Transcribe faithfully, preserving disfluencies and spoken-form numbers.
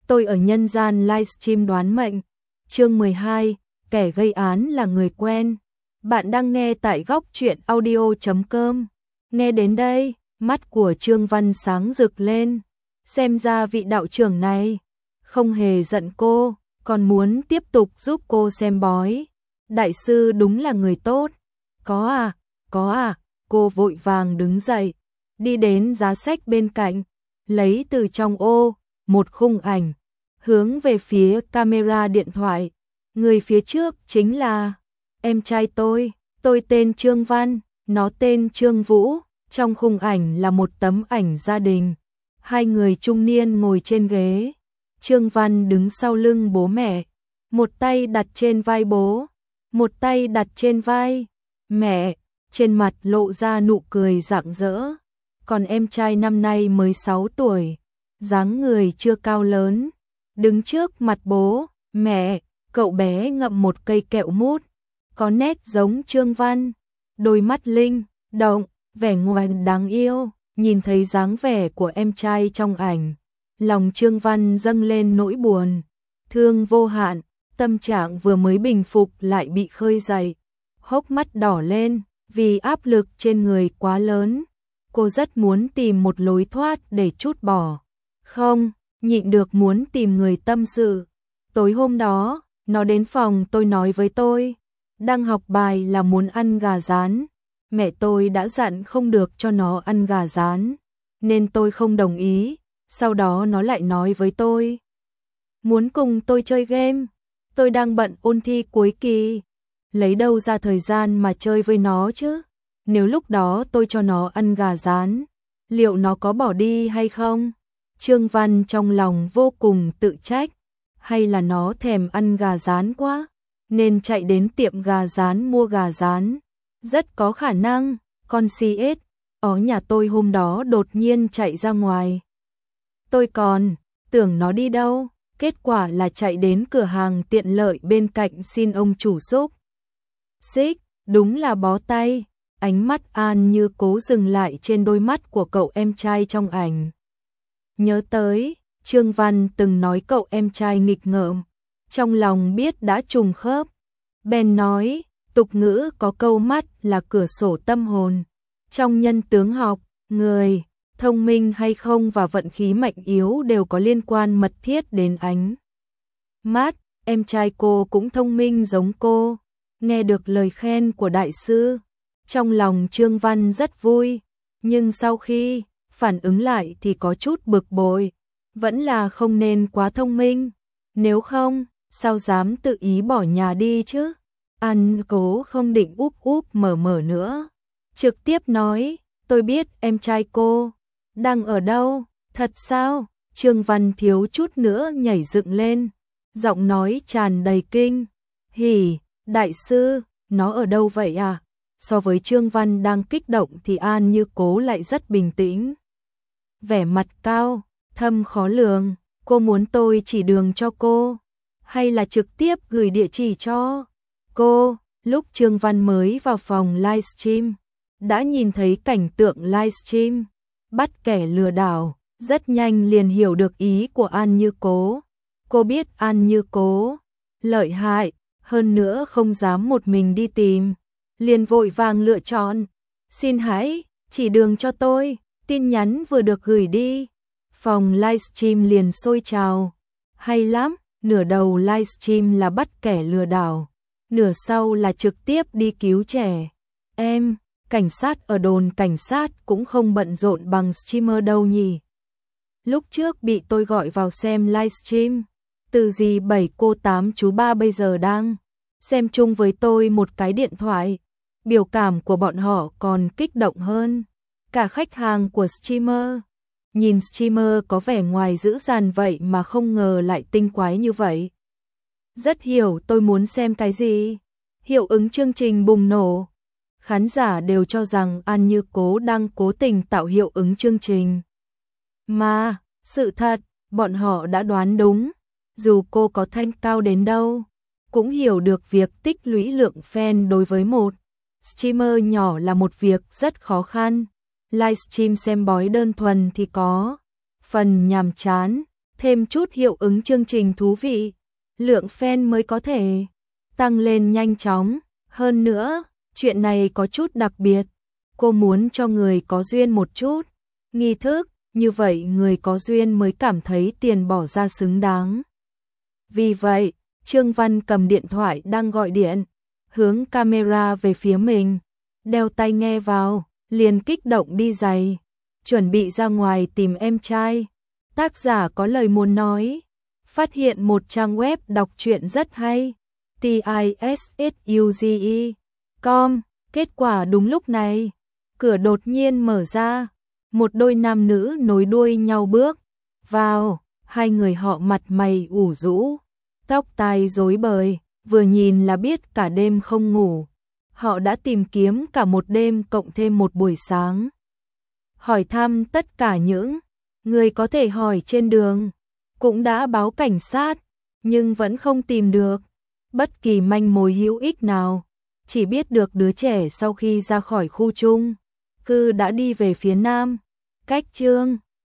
Tôi ở nhân gian livestream đoán mệnh. Chương mười hai, kẻ gây án là người quen. Bạn đang nghe tại góc truyện audio chấm com. Nghe đến đây, mắt của Trương Văn sáng rực lên. Xem ra vị đạo trưởng này không hề giận cô, còn muốn tiếp tục giúp cô xem bói. Đại sư đúng là người tốt. Có à, có à, cô vội vàng đứng dậy, đi đến giá sách bên cạnh, lấy từ trong ô một khung ảnh, hướng về phía camera điện thoại. Người phía trước chính là em trai tôi, tôi tên Trương Văn, nó tên Trương Vũ. Trong khung ảnh là một tấm ảnh gia đình, hai người trung niên ngồi trên ghế. Trương Văn đứng sau lưng bố mẹ, một tay đặt trên vai bố, một tay đặt trên vai mẹ, trên mặt lộ ra nụ cười rạng rỡ. Còn em trai năm nay mới sáu tuổi, dáng người chưa cao lớn, đứng trước mặt bố, mẹ, cậu bé ngậm một cây kẹo mút, có nét giống Trương Văn, đôi mắt linh động, vẻ ngoan đáng yêu. Nhìn thấy dáng vẻ của em trai trong ảnh, lòng Trương Văn dâng lên nỗi buồn, thương vô hạn, tâm trạng vừa mới bình phục lại bị khơi dậy, hốc mắt đỏ lên, vì áp lực trên người quá lớn. Cô rất muốn tìm một lối thoát để trút bỏ, không nhịn được muốn tìm người tâm sự. Tối hôm đó, nó đến phòng tôi nói với tôi, đang học bài là muốn ăn gà rán. Mẹ tôi đã dặn không được cho nó ăn gà rán, nên tôi không đồng ý. Sau đó nó lại nói với tôi, muốn cùng tôi chơi game. Tôi đang bận ôn thi cuối kỳ, lấy đâu ra thời gian mà chơi với nó chứ. Nếu lúc đó tôi cho nó ăn gà rán, liệu nó có bỏ đi hay không? Trương Văn trong lòng vô cùng tự trách, hay là nó thèm ăn gà rán quá, nên chạy đến tiệm gà rán mua gà rán. Rất có khả năng, con xê ét ở nhà tôi hôm đó đột nhiên chạy ra ngoài. Tôi còn tưởng nó đi đâu, kết quả là chạy đến cửa hàng tiện lợi bên cạnh xin ông chủ xúc xích, đúng là bó tay. Ánh mắt An Như cố dừng lại trên đôi mắt của cậu em trai trong ảnh. Nhớ tới, Trương Văn từng nói cậu em trai nghịch ngợm, trong lòng biết đã trùng khớp. Ben nói, tục ngữ có câu mắt là cửa sổ tâm hồn. Trong nhân tướng học, người thông minh hay không và vận khí mạnh yếu đều có liên quan mật thiết đến ánh mắt. Em trai cô cũng thông minh giống cô. Nghe được lời khen của đại sư, trong lòng Trương Văn rất vui, nhưng sau khi phản ứng lại thì có chút bực bội. Vẫn là không nên quá thông minh, nếu không, sao dám tự ý bỏ nhà đi chứ. An cố không định úp úp mở mở nữa, trực tiếp nói, tôi biết em trai cô đang ở đâu. Thật sao? Trương Văn thiếu chút nữa nhảy dựng lên, giọng nói tràn đầy kinh hỉ. Đại sư, nó ở đâu vậy à? So với Trương Văn đang kích động thì An Như cố lại rất bình tĩnh. Vẻ mặt cao, thâm khó lường, cô muốn tôi chỉ đường cho cô, hay là trực tiếp gửi địa chỉ cho cô? Lúc Trương Văn mới vào phòng livestream, đã nhìn thấy cảnh tượng livestream bắt kẻ lừa đảo, rất nhanh liền hiểu được ý của An Như cố. Cô biết An Như cố lợi hại, hơn nữa không dám một mình đi tìm, liền vội vàng lựa chọn, xin hãy chỉ đường cho tôi. Tin nhắn vừa được gửi đi, phòng livestream liền sôi trào. Hay lắm, nửa đầu livestream là bắt kẻ lừa đảo, nửa sau là trực tiếp đi cứu trẻ em. Cảnh sát ở đồn cảnh sát cũng không bận rộn bằng streamer đâu nhỉ. Lúc trước bị tôi gọi vào xem livestream, từ dì bảy cô tám chú ba bây giờ đang xem chung với tôi một cái điện thoại. Biểu cảm của bọn họ còn kích động hơn cả khách hàng của streamer. Nhìn streamer có vẻ ngoài dữ dằn vậy mà không ngờ lại tinh quái như vậy. Rất hiểu tôi muốn xem cái gì. Hiệu ứng chương trình bùng nổ. Khán giả đều cho rằng An Như cố đang cố tình tạo hiệu ứng chương trình. Mà, sự thật, bọn họ đã đoán đúng. Dù cô có thanh cao đến đâu, cũng hiểu được việc tích lũy lượng fan đối với một streamer nhỏ là một việc rất khó khăn. Livestream xem bói đơn thuần thì có phần nhàm chán, thêm chút hiệu ứng chương trình thú vị, lượng fan mới có thể tăng lên nhanh chóng. Hơn nữa, chuyện này có chút đặc biệt, cô muốn cho người có duyên một chút nghi thức, như vậy người có duyên mới cảm thấy tiền bỏ ra xứng đáng. Vì vậy, Trương Văn cầm điện thoại đang gọi điện, hướng camera về phía mình, đeo tai nghe vào, liền kích động đi giày, chuẩn bị ra ngoài tìm em trai. Tác giả có lời muốn nói, phát hiện một trang web đọc truyện rất hay, tisuzuge chấm com, kết quả đúng lúc này, cửa đột nhiên mở ra, một đôi nam nữ nối đuôi nhau bước vào, hai người họ mặt mày ủ rũ, tóc tai rối bời, vừa nhìn là biết cả đêm không ngủ. Họ đã tìm kiếm cả một đêm cộng thêm một buổi sáng, hỏi thăm tất cả những người có thể hỏi trên đường, cũng đã báo cảnh sát, nhưng vẫn không tìm được bất kỳ manh mối hữu ích nào, chỉ biết được đứa trẻ sau khi ra khỏi khu chung cư đã đi về phía nam, cách Trương